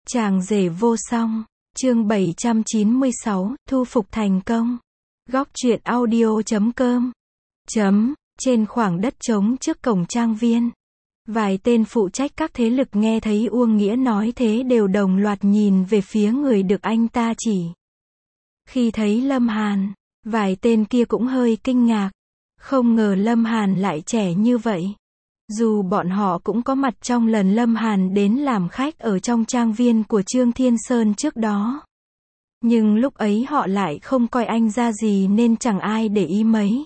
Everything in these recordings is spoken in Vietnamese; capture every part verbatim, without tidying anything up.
Chàng rể vô song, chương bảy trăm chín mươi sáu, thu phục thành công. Góc truyện audio chấm com. Chấm, trên khoảng đất trống trước cổng trang viên. Vài tên phụ trách các thế lực nghe thấy Uông Nghĩa nói thế đều đồng loạt nhìn về phía người được anh ta chỉ. Khi thấy Lâm Hàn, vài tên kia cũng hơi kinh ngạc. Không ngờ Lâm Hàn lại trẻ như vậy. Dù bọn họ cũng có mặt trong lần Lâm Hàn đến làm khách ở trong trang viên của Trương Thiên Sơn trước đó. Nhưng lúc ấy họ lại không coi anh ra gì nên chẳng ai để ý mấy.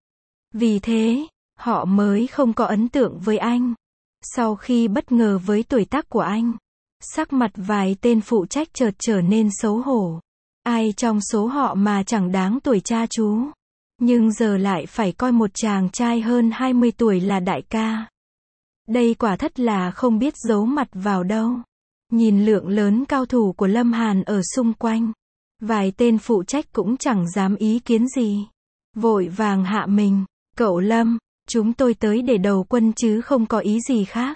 Vì thế, họ mới không có ấn tượng với anh. Sau khi bất ngờ với tuổi tác của anh, sắc mặt vài tên phụ trách chợt trở nên xấu hổ. Ai trong số họ mà chẳng đáng tuổi cha chú. Nhưng giờ lại phải coi một chàng trai hơn hai mươi tuổi là đại ca. Đây quả thất là không biết giấu mặt vào đâu. Nhìn lượng lớn cao thủ của Lâm Hàn ở xung quanh, vài tên phụ trách cũng chẳng dám ý kiến gì. Vội vàng hạ mình, cậu Lâm, chúng tôi tới để đầu quân chứ không có ý gì khác.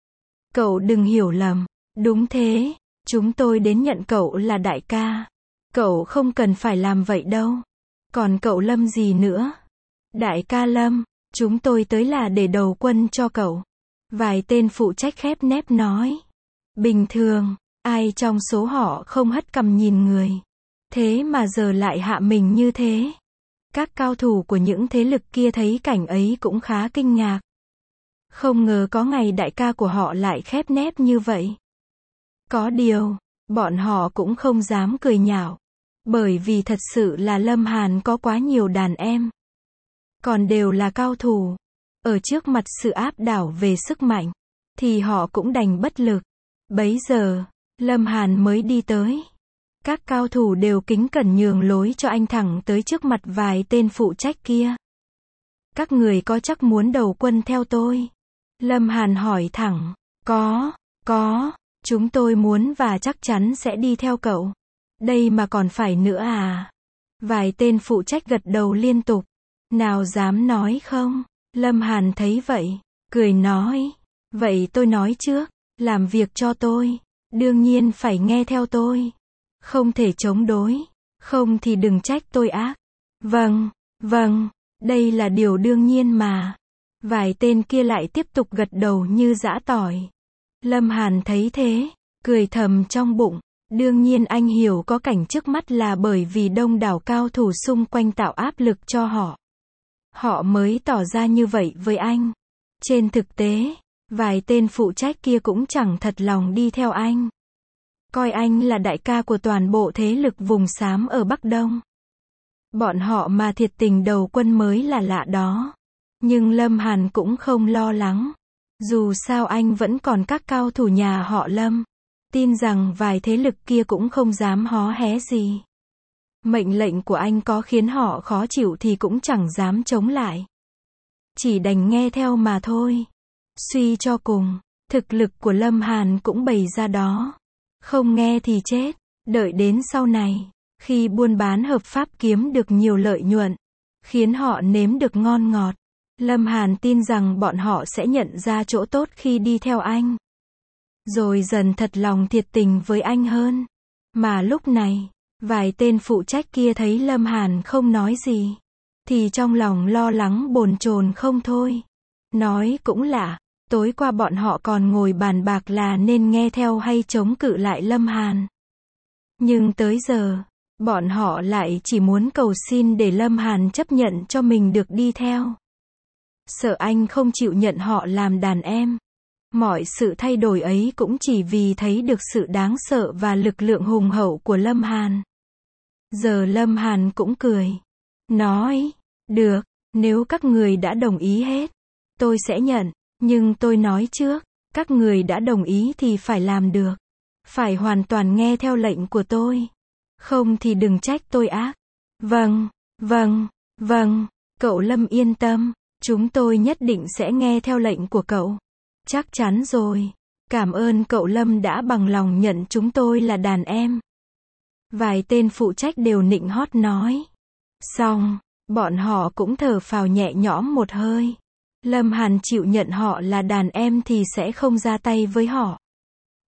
Cậu đừng hiểu lầm, đúng thế, chúng tôi đến nhận cậu là đại ca. Cậu không cần phải làm vậy đâu. Còn cậu Lâm gì nữa? Đại ca Lâm, chúng tôi tới là để đầu quân cho cậu. Vài tên phụ trách khép nép nói. Bình thường, ai trong số họ không hất cằm nhìn người. Thế mà giờ lại hạ mình như thế. Các cao thủ của những thế lực kia thấy cảnh ấy cũng khá kinh ngạc. Không ngờ có ngày đại ca của họ lại khép nép như vậy. Có điều, bọn họ cũng không dám cười nhạo. Bởi vì thật sự là Lâm Hàn có quá nhiều đàn em. Còn đều là cao thủ. Ở trước mặt sự áp đảo về sức mạnh, thì họ cũng đành bất lực. Bấy giờ, Lâm Hàn mới đi tới. Các cao thủ đều kính cẩn nhường lối cho anh thẳng tới trước mặt vài tên phụ trách kia. Các người có chắc muốn đầu quân theo tôi? Lâm Hàn hỏi thẳng. Có, có, chúng tôi muốn và chắc chắn sẽ đi theo cậu. Đây mà còn phải nữa à? Vài tên phụ trách gật đầu liên tục. Nào dám nói không? Lâm Hàn thấy vậy, cười nói. Vậy tôi nói trước, làm việc cho tôi, đương nhiên phải nghe theo tôi. Không thể chống đối, không thì đừng trách tôi ác. Vâng, vâng, đây là điều đương nhiên mà. Vài tên kia lại tiếp tục gật đầu như giã tỏi. Lâm Hàn thấy thế, cười thầm trong bụng. Đương nhiên anh hiểu có cảnh trước mắt là bởi vì đông đảo cao thủ xung quanh tạo áp lực cho họ. Họ mới tỏ ra như vậy với anh. Trên thực tế, vài tên phụ trách kia cũng chẳng thật lòng đi theo anh. Coi anh là đại ca của toàn bộ thế lực vùng xám ở Bắc Đông. Bọn họ mà thiệt tình đầu quân mới là lạ đó. Nhưng Lâm Hàn cũng không lo lắng. Dù sao anh vẫn còn các cao thủ nhà họ Lâm. Tin rằng vài thế lực kia cũng không dám hó hé gì. Mệnh lệnh của anh có khiến họ khó chịu thì cũng chẳng dám chống lại. Chỉ đành nghe theo mà thôi. Suy cho cùng, thực lực của Lâm Hàn cũng bày ra đó. Không nghe thì chết. Đợi đến sau này, khi buôn bán hợp pháp kiếm được nhiều lợi nhuận, khiến họ nếm được ngon ngọt, Lâm Hàn tin rằng bọn họ sẽ nhận ra chỗ tốt khi đi theo anh. Rồi dần thật lòng thiệt tình với anh hơn. Mà lúc này, vài tên phụ trách kia thấy Lâm Hàn không nói gì, thì trong lòng lo lắng bồn chồn không thôi. Nói cũng lạ, tối qua bọn họ còn ngồi bàn bạc là nên nghe theo hay chống cự lại Lâm Hàn. Nhưng tới giờ, bọn họ lại chỉ muốn cầu xin để Lâm Hàn chấp nhận cho mình được đi theo. Sợ anh không chịu nhận họ làm đàn em. Mọi sự thay đổi ấy cũng chỉ vì thấy được sự đáng sợ và lực lượng hùng hậu của Lâm Hàn. Giờ Lâm Hàn cũng cười. Nói, được, nếu các người đã đồng ý hết, tôi sẽ nhận. Nhưng tôi nói trước, các người đã đồng ý thì phải làm được. Phải hoàn toàn nghe theo lệnh của tôi. Không thì đừng trách tôi ác. Vâng, vâng, vâng, cậu Lâm yên tâm, chúng tôi nhất định sẽ nghe theo lệnh của cậu. Chắc chắn rồi. Cảm ơn cậu Lâm đã bằng lòng nhận chúng tôi là đàn em. Vài tên phụ trách đều nịnh hót nói. Xong, bọn họ cũng thở phào nhẹ nhõm một hơi. Lâm Hàn chịu nhận họ là đàn em thì sẽ không ra tay với họ.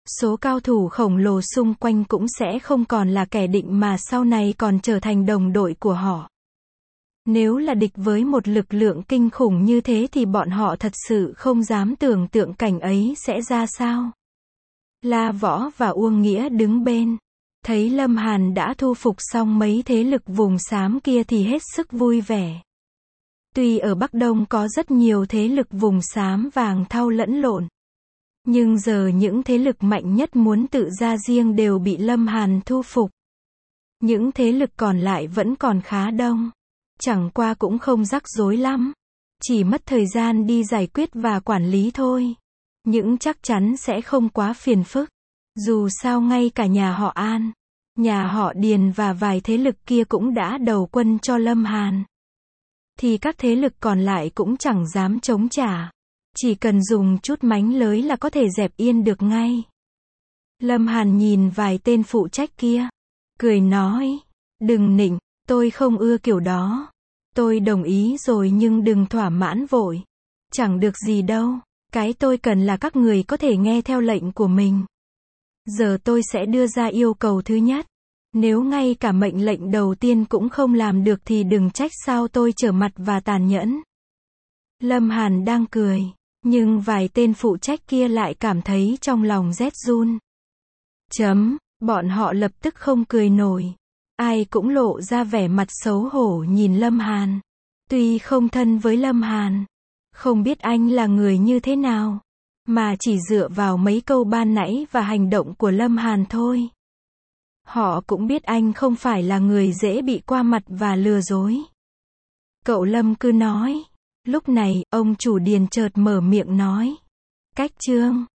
Số cao thủ khổng lồ xung quanh cũng sẽ không còn là kẻ định mà sau này còn trở thành đồng đội của họ. Nếu là địch với một lực lượng kinh khủng như thế thì bọn họ thật sự không dám tưởng tượng cảnh ấy sẽ ra sao. La Võ và Uông Nghĩa đứng bên. Thấy Lâm Hàn đã thu phục xong mấy thế lực vùng xám kia thì hết sức vui vẻ. Tuy ở Bắc Đông có rất nhiều thế lực vùng xám vàng thau lẫn lộn. Nhưng giờ những thế lực mạnh nhất muốn tự ra riêng đều bị Lâm Hàn thu phục. Những thế lực còn lại vẫn còn khá đông. Chẳng qua cũng không rắc rối lắm. Chỉ mất thời gian đi giải quyết và quản lý thôi. Những chắc chắn sẽ không quá phiền phức. Dù sao ngay cả nhà họ An, nhà họ Điền và vài thế lực kia cũng đã đầu quân cho Lâm Hàn. Thì các thế lực còn lại cũng chẳng dám chống trả. Chỉ cần dùng chút mánh lới là có thể dẹp yên được ngay. Lâm Hàn nhìn vài tên phụ trách kia. Cười nói. Đừng nịnh, tôi không ưa kiểu đó. Tôi đồng ý rồi nhưng đừng thỏa mãn vội. Chẳng được gì đâu. Cái tôi cần là các người có thể nghe theo lệnh của mình. Giờ tôi sẽ đưa ra yêu cầu thứ nhất. Nếu ngay cả mệnh lệnh đầu tiên cũng không làm được thì đừng trách sao tôi trở mặt và tàn nhẫn. Lâm Hàn đang cười. Nhưng vài tên phụ trách kia lại cảm thấy trong lòng rét run. Chấm, bọn họ lập tức không cười nổi. Ai cũng lộ ra vẻ mặt xấu hổ nhìn Lâm Hàn. Tuy không thân với Lâm Hàn, không biết anh là người như thế nào, mà chỉ dựa vào mấy câu ban nãy và hành động của Lâm Hàn thôi. Họ cũng biết anh không phải là người dễ bị qua mặt và lừa dối. Cậu Lâm cứ nói. Lúc này, ông chủ Điền chợt mở miệng nói. Cách Trương,